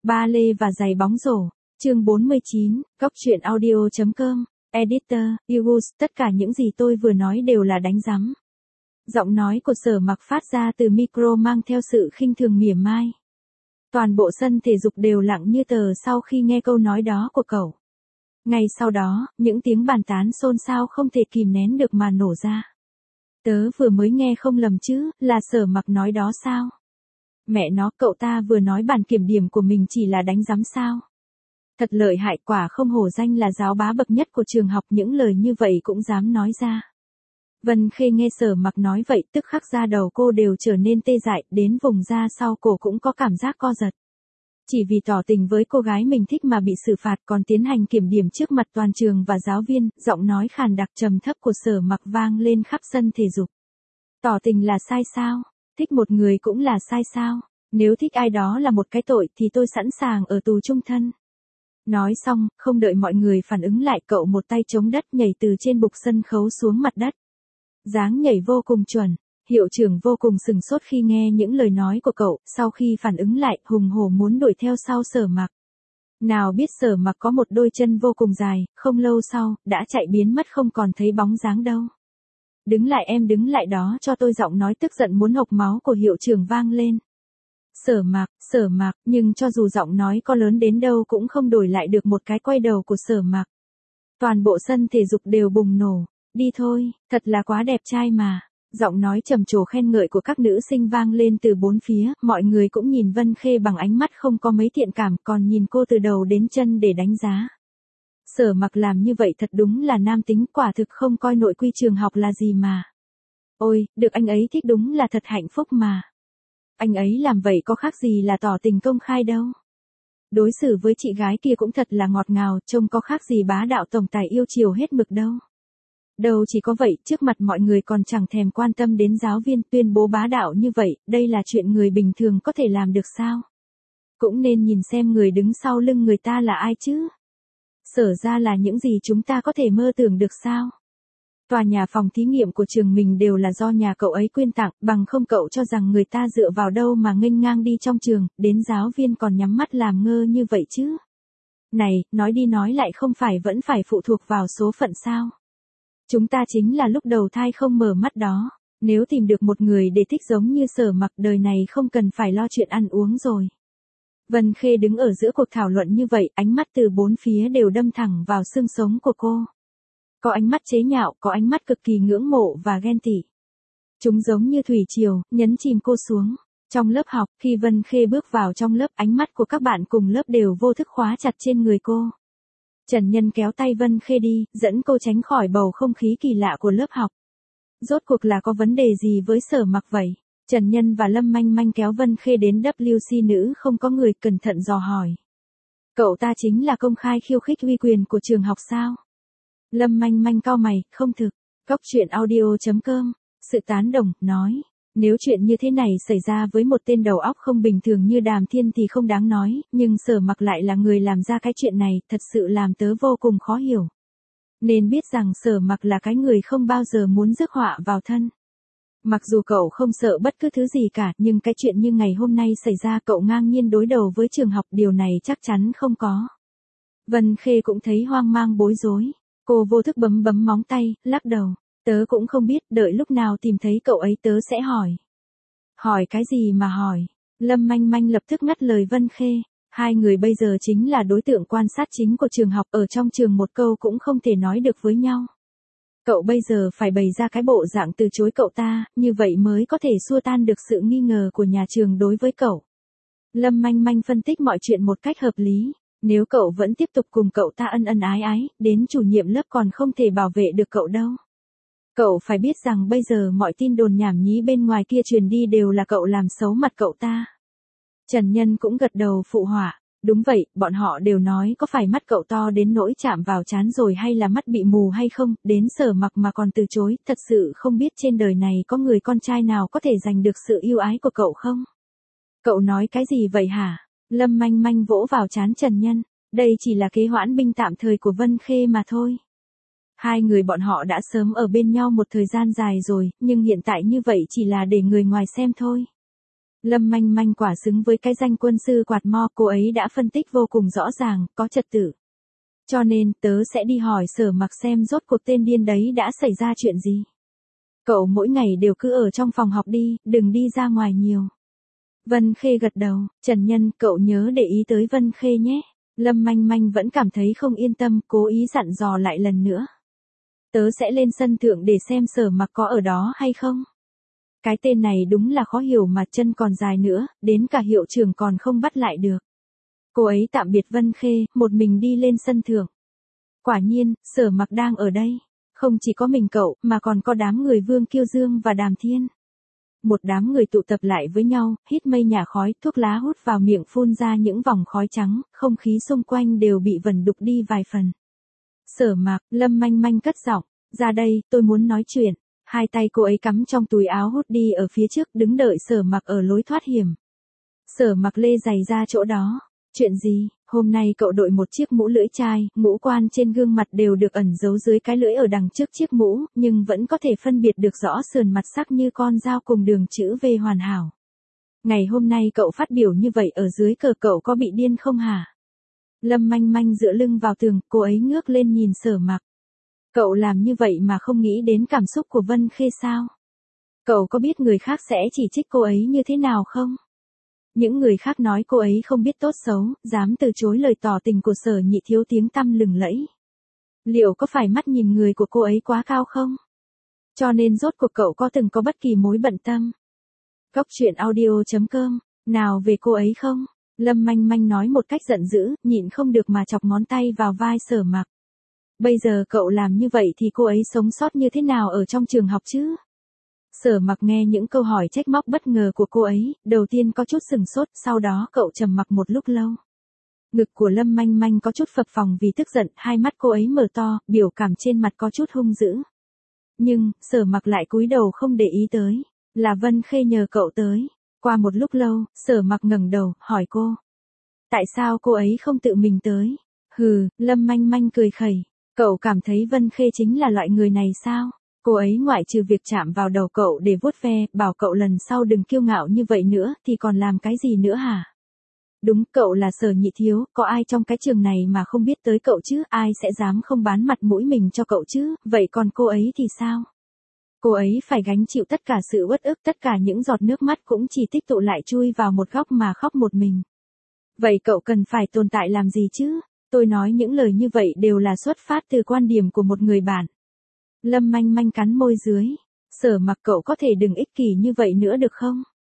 Ba lê và giày bóng rổ. Chương 49, Góc truyện audio.com. Editor, Igus, tất cả những gì tôi vừa nói đều là đánh rắm. Giọng nói của Sở Mặc phát ra từ micro mang theo sự khinh thường mỉa mai. Toàn bộ sân thể dục đều lặng như tờ sau khi nghe câu nói đó của cậu. Ngay sau đó, những tiếng bàn tán xôn xao không thể kìm nén được mà nổ ra. Tớ vừa mới nghe không lầm chứ, là Sở Mặc nói đó sao? Mẹ nó, cậu ta vừa nói bản kiểm điểm của mình chỉ là đánh rắm sao? Thật lợi hại, quả không hổ danh là giáo bá bậc nhất của trường học, những lời như vậy cũng dám nói ra. Vân Khê nghe Sở Mặc nói vậy tức khắc da đầu cô đều trở nên tê dại, đến vùng da sau cổ cũng có cảm giác co giật. Chỉ vì tỏ tình với cô gái mình thích mà bị xử phạt còn tiến hành kiểm điểm trước mặt toàn trường và giáo viên, giọng nói khàn đặc trầm thấp của Sở Mặc vang lên khắp sân thể dục. Tỏ tình là sai sao? Thích một người cũng là sai sao? Nếu thích ai đó là một cái tội thì tôi sẵn sàng ở tù chung thân. Nói xong, không đợi mọi người phản ứng lại, cậu một tay chống đất nhảy từ trên bục sân khấu xuống mặt đất. Dáng nhảy vô cùng chuẩn. Hiệu trưởng vô cùng sừng sốt khi nghe những lời nói của cậu, sau khi phản ứng lại, hùng hổ muốn đuổi theo sau Sở Mặc. Nào biết Sở Mặc có một đôi chân vô cùng dài, không lâu sau, đã chạy biến mất không còn thấy bóng dáng đâu. Đứng lại em, đứng lại đó cho tôi, giọng nói tức giận muốn hộc máu của hiệu trưởng vang lên. Sở Mặc, nhưng cho dù giọng nói có lớn đến đâu cũng không đổi lại được một cái quay đầu của Sở Mặc. Toàn bộ sân thể dục đều bùng nổ. Đi thôi, thật là quá đẹp trai mà. Giọng nói trầm trồ khen ngợi của các nữ sinh vang lên từ bốn phía, mọi người cũng nhìn Vân Khê bằng ánh mắt không có mấy thiện cảm, còn nhìn cô từ đầu đến chân để đánh giá. Sở Mặc làm như vậy thật đúng là nam tính, quả thực không coi nội quy trường học là gì mà. Ôi, được anh ấy thích đúng là thật hạnh phúc mà. Anh ấy làm vậy có khác gì là tỏ tình công khai đâu. Đối xử với chị gái kia cũng thật là ngọt ngào, trông có khác gì bá đạo tổng tài yêu chiều hết mực đâu. Đâu chỉ có vậy, trước mặt mọi người còn chẳng thèm quan tâm đến giáo viên, tuyên bố bá đạo như vậy, đây là chuyện người bình thường có thể làm được sao? Cũng nên nhìn xem người đứng sau lưng người ta là ai chứ. Sở ra là những gì chúng ta có thể mơ tưởng được sao? Tòa nhà phòng thí nghiệm của trường mình đều là do nhà cậu ấy quyên tặng, bằng không cậu cho rằng người ta dựa vào đâu mà nghênh ngang đi trong trường, đến giáo viên còn nhắm mắt làm ngơ như vậy chứ. Này, nói đi nói lại không phải vẫn phải phụ thuộc vào số phận sao? Chúng ta chính là lúc đầu thai không mở mắt đó. Nếu tìm được một người để thích giống như Sở Mặc, đời này không cần phải lo chuyện ăn uống rồi. Vân Khê đứng ở giữa cuộc thảo luận như vậy, ánh mắt từ bốn phía đều đâm thẳng vào xương sống của cô. Có ánh mắt chế nhạo, có ánh mắt cực kỳ ngưỡng mộ và ghen tị. Chúng giống như thủy triều, nhấn chìm cô xuống. Trong lớp học, khi Vân Khê bước vào trong lớp, ánh mắt của các bạn cùng lớp đều vô thức khóa chặt trên người cô. Trần Nhân kéo tay Vân Khê đi, dẫn cô tránh khỏi bầu không khí kỳ lạ của lớp học. Rốt cuộc là có vấn đề gì với Sở Mặc vậy? Trần Nhân và Lâm Manh Manh kéo Vân Khê đến WC nữ không có người, cẩn thận dò hỏi. Cậu ta chính là công khai khiêu khích uy quyền của trường học sao? Lâm Manh Manh cau mày, không thực. Góc truyện audio.com. Sự tán đồng, nói. Nếu chuyện như thế này xảy ra với một tên đầu óc không bình thường như Đàm Thiên thì không đáng nói, nhưng Sở Mặc lại là người làm ra cái chuyện này, thật sự làm tớ vô cùng khó hiểu. Nên biết rằng Sở Mặc là cái người không bao giờ muốn rước họa vào thân. Mặc dù cậu không sợ bất cứ thứ gì cả, nhưng cái chuyện như ngày hôm nay xảy ra, cậu ngang nhiên đối đầu với trường học, điều này chắc chắn không có. Vân Khê cũng thấy hoang mang bối rối. Cô vô thức bấm móng tay, lắc đầu. Tớ cũng không biết, đợi lúc nào tìm thấy cậu ấy tớ sẽ hỏi. Hỏi cái gì mà hỏi? Lâm Manh Manh lập tức ngắt lời Vân Khê. Hai người bây giờ chính là đối tượng quan sát chính của trường học, ở trong trường một câu cũng không thể nói được với nhau. Cậu bây giờ phải bày ra cái bộ dạng từ chối cậu ta, như vậy mới có thể xua tan được sự nghi ngờ của nhà trường đối với cậu. Lâm Manh Manh phân tích mọi chuyện một cách hợp lý. Nếu cậu vẫn tiếp tục cùng cậu ta ân ân ái ái, đến chủ nhiệm lớp còn không thể bảo vệ được cậu đâu. Cậu phải biết rằng bây giờ mọi tin đồn nhảm nhí bên ngoài kia truyền đi đều là cậu làm xấu mặt cậu ta. Trần Nhân cũng gật đầu phụ họa. Đúng vậy, bọn họ đều nói có phải mắt cậu to đến nỗi chạm vào trán rồi hay là mắt bị mù hay không, đến Sở Mặc mà còn từ chối, thật sự không biết trên đời này có người con trai nào có thể giành được sự yêu ái của cậu không? Cậu nói cái gì vậy hả? Lâm Manh Manh vỗ vào trán Trần Nhân. Đây chỉ là kế hoãn binh tạm thời của Vân Khê mà thôi. Hai người bọn họ đã sớm ở bên nhau một thời gian dài rồi, nhưng hiện tại như vậy chỉ là để người ngoài xem thôi. Lâm Manh Manh quả xứng với cái danh quân sư quạt mo, cô ấy đã phân tích vô cùng rõ ràng, có trật tự. Cho nên, tớ sẽ đi hỏi Sở Mặc xem rốt cuộc tên điên đấy đã xảy ra chuyện gì. Cậu mỗi ngày đều cứ ở trong phòng học đi, đừng đi ra ngoài nhiều. Vân Khê gật đầu, Trần Nhân, cậu nhớ để ý tới Vân Khê nhé. Lâm Manh Manh vẫn cảm thấy không yên tâm, cố ý dặn dò lại lần nữa. Tớ sẽ lên sân thượng để xem Sở Mặc có ở đó hay không. Cái tên này đúng là khó hiểu mà, chân còn dài nữa, đến cả hiệu trưởng còn không bắt lại được. Cô ấy tạm biệt Vân Khê, một mình đi lên sân thượng. Quả nhiên, Sở Mặc đang ở đây. Không chỉ có mình cậu, mà còn có đám người Vương Kiêu Dương và Đàm Thiên. Một đám người tụ tập lại với nhau, hít mây nhả khói, thuốc lá hút vào miệng phun ra những vòng khói trắng, không khí xung quanh đều bị vẩn đục đi vài phần. Sở Mặc, Lâm Manh Manh cất giọng, ra đây, tôi muốn nói chuyện. Hai tay cô ấy cắm trong túi áo hút đi ở phía trước, đứng đợi Sở Mặc ở lối thoát hiểm. Sở Mặc lê giày ra chỗ đó. Chuyện gì? Hôm nay cậu đội một chiếc mũ lưỡi chai, ngũ quan trên gương mặt đều được ẩn giấu dưới cái lưỡi ở đằng trước chiếc mũ, nhưng vẫn có thể phân biệt được rõ sườn mặt sắc như con dao cùng đường chữ V hoàn hảo. Ngày hôm nay cậu phát biểu như vậy ở dưới cờ, cậu có bị điên không hả? Lâm Manh Manh dựa lưng vào tường, cô ấy ngước lên nhìn Sở Mặc. Cậu làm như vậy mà không nghĩ đến cảm xúc của Vân Khê sao? Cậu có biết người khác sẽ chỉ trích cô ấy như thế nào không? Những người khác nói cô ấy không biết tốt xấu, dám từ chối lời tỏ tình của Sở Nhị Thiếu tiếng tăm lừng lẫy. Liệu có phải mắt nhìn người của cô ấy quá cao không? Cho nên rốt cuộc cậu có từng có bất kỳ mối bận tâm? Góc truyện audio.com, nào về cô ấy không? Lâm Manh Manh nói một cách giận dữ, nhịn không được mà chọc ngón tay vào vai Sở Mặc. Bây giờ cậu làm như vậy thì cô ấy sống sót như thế nào ở trong trường học chứ? Sở Mặc nghe những câu hỏi trách móc bất ngờ của cô ấy, đầu tiên có chút sừng sốt, sau đó cậu trầm mặc một lúc lâu. Ngực của Lâm Manh Manh có chút phập phồng vì tức giận, hai mắt cô ấy mở to, biểu cảm trên mặt có chút hung dữ. Nhưng, Sở Mặc lại cúi đầu không để ý tới, là Vân Khê nhờ cậu tới. Qua một lúc lâu, Sở Mặc ngẩng đầu, hỏi cô. Tại sao cô ấy không tự mình tới? Hừ, Lâm Manh Manh cười khẩy, cậu cảm thấy Vân Khê chính là loại người này sao? Cô ấy ngoại trừ việc chạm vào đầu cậu để vuốt ve, bảo cậu lần sau đừng kiêu ngạo như vậy nữa, thì còn làm cái gì nữa hả? Đúng, cậu là Sở Nhị Thiếu, có ai trong cái trường này mà không biết tới cậu chứ, ai sẽ dám không bán mặt mũi mình cho cậu chứ, vậy còn cô ấy thì sao? Cô ấy phải gánh chịu tất cả sự uất ức, tất cả những giọt nước mắt cũng chỉ tích tụ lại chui vào một góc mà khóc một mình. Vậy cậu cần phải tồn tại làm gì chứ? Tôi nói những lời như vậy đều là xuất phát từ quan điểm của một người bạn. Lâm Manh Manh cắn môi dưới. Sở Mặc, cậu có thể đừng ích kỷ như vậy nữa được không?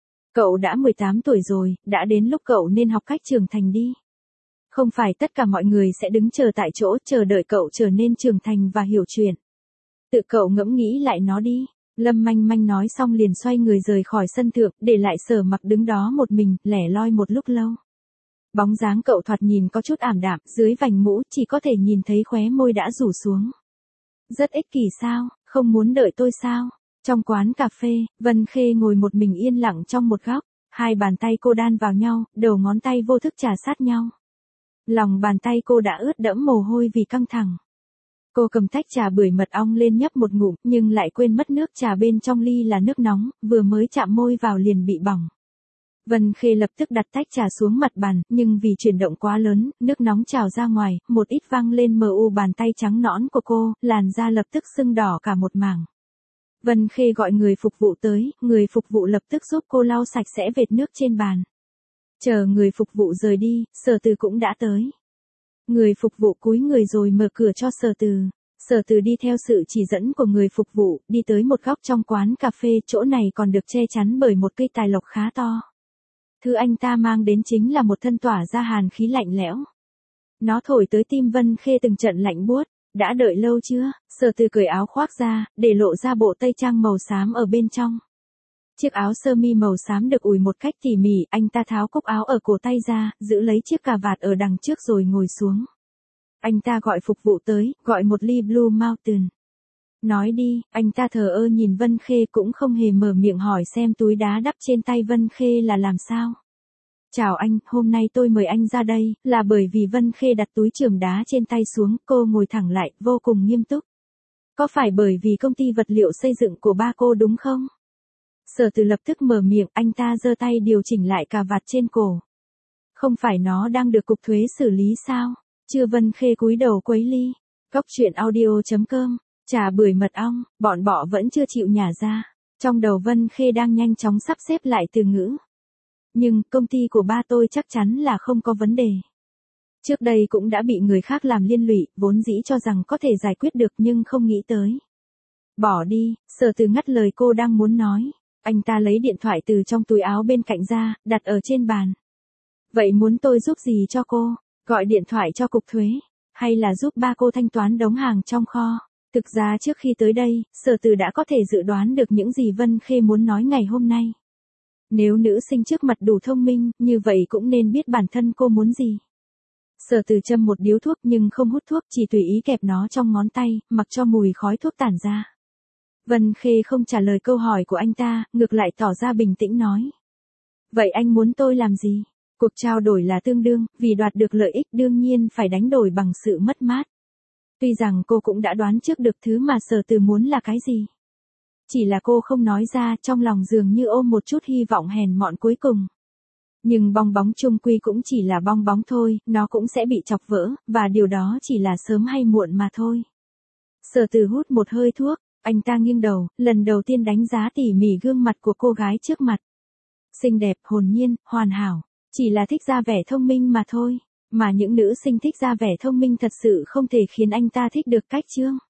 Cậu đã 18 tuổi rồi, đã đến lúc cậu nên học cách trưởng thành đi. Không phải tất cả mọi người sẽ đứng chờ tại chỗ chờ đợi cậu trở nên trưởng thành và hiểu chuyện. Tự cậu ngẫm nghĩ lại nó đi. Lâm Manh Manh nói xong liền xoay người rời khỏi sân thượng, để lại Sở Mặc đứng đó một mình, lẻ loi một lúc lâu. Bóng dáng cậu thoạt nhìn có chút ảm đạm, dưới vành mũ chỉ có thể nhìn thấy khóe môi đã rủ xuống. Rất ích kỷ sao, không muốn đợi tôi sao? Trong quán cà phê, Vân Khê ngồi một mình yên lặng trong một góc, hai bàn tay cô đan vào nhau, đầu ngón tay vô thức chà sát nhau. Lòng bàn tay cô đã ướt đẫm mồ hôi vì căng thẳng. Cô cầm tách trà bưởi mật ong lên nhấp một ngụm, nhưng lại quên mất nước trà bên trong ly là nước nóng, vừa mới chạm môi vào liền bị bỏng. Vân Khê lập tức đặt tách trà xuống mặt bàn, nhưng vì chuyển động quá lớn, nước nóng trào ra ngoài, một ít văng lên mờ u bàn tay trắng nõn của cô, làn da lập tức sưng đỏ cả một mảng. Vân Khê gọi người phục vụ tới, người phục vụ lập tức giúp cô lau sạch sẽ vệt nước trên bàn. Chờ người phục vụ rời đi, Sở Từ cũng đã tới. Người phục vụ cúi người rồi mở cửa cho Sở Từ. Sở Từ đi theo sự chỉ dẫn của người phục vụ, đi tới một góc trong quán cà phê, chỗ này còn được che chắn bởi một cây tài lộc khá to. Thứ anh ta mang đến chính là một thân tỏa ra hàn khí lạnh lẽo. Nó thổi tới tim Vân Khê từng trận lạnh buốt. Đã đợi lâu chưa? Sở Từ cởi áo khoác ra, để lộ ra bộ tây trang màu xám ở bên trong. Chiếc áo sơ mi màu xám được ủi một cách tỉ mỉ, anh ta tháo cúc áo ở cổ tay ra, giữ lấy chiếc cà vạt ở đằng trước rồi ngồi xuống. Anh ta gọi phục vụ tới, gọi một ly Blue Mountain. Nói đi, anh ta thờ ơ nhìn Vân Khê cũng không hề mở miệng hỏi xem túi đá đắp trên tay Vân Khê là làm sao. Chào anh, hôm nay tôi mời anh ra đây, là bởi vì Vân Khê đặt túi chườm đá trên tay xuống, cô ngồi thẳng lại, vô cùng nghiêm túc. Có phải bởi vì công ty vật liệu xây dựng của ba cô đúng không? Sở Từ lập tức mở miệng, anh ta giơ tay điều chỉnh lại cà vạt trên cổ. Không phải nó đang được cục thuế xử lý sao? Chưa. Vân Khê cúi đầu quấy ly. Cóc truyện audio.com, trà bưởi mật ong, bọn bọ vẫn chưa chịu nhả ra. Trong đầu Vân Khê đang nhanh chóng sắp xếp lại từ ngữ. Nhưng, công ty của ba tôi chắc chắn là không có vấn đề. Trước đây cũng đã bị người khác làm liên lụy, vốn dĩ cho rằng có thể giải quyết được nhưng không nghĩ tới. Bỏ đi, Sở Từ ngắt lời cô đang muốn nói. Anh ta lấy điện thoại từ trong túi áo bên cạnh ra, đặt ở trên bàn. Vậy muốn tôi giúp gì cho cô? Gọi điện thoại cho cục thuế? Hay là giúp ba cô thanh toán đống hàng trong kho? Thực ra trước khi tới đây, Sở Từ đã có thể dự đoán được những gì Vân Khê muốn nói ngày hôm nay. Nếu nữ sinh trước mặt đủ thông minh, như vậy cũng nên biết bản thân cô muốn gì. Sở Từ châm một điếu thuốc nhưng không hút thuốc, chỉ tùy ý kẹp nó trong ngón tay, mặc cho mùi khói thuốc tản ra. Vân Khê không trả lời câu hỏi của anh ta, ngược lại tỏ ra bình tĩnh nói. Vậy anh muốn tôi làm gì? Cuộc trao đổi là tương đương, vì đoạt được lợi ích đương nhiên phải đánh đổi bằng sự mất mát. Tuy rằng cô cũng đã đoán trước được thứ mà Sở Từ muốn là cái gì. Chỉ là cô không nói ra, trong lòng dường như ôm một chút hy vọng hèn mọn cuối cùng. Nhưng bong bóng chung quy cũng chỉ là bong bóng thôi, nó cũng sẽ bị chọc vỡ, và điều đó chỉ là sớm hay muộn mà thôi. Sở Từ hút một hơi thuốc, anh ta nghiêng đầu, lần đầu tiên đánh giá tỉ mỉ gương mặt của cô gái trước mặt. Xinh đẹp, hồn nhiên, hoàn hảo, chỉ là thích ra vẻ thông minh mà thôi. Mà những nữ sinh thích ra vẻ thông minh thật sự không thể khiến anh ta thích được cách chương.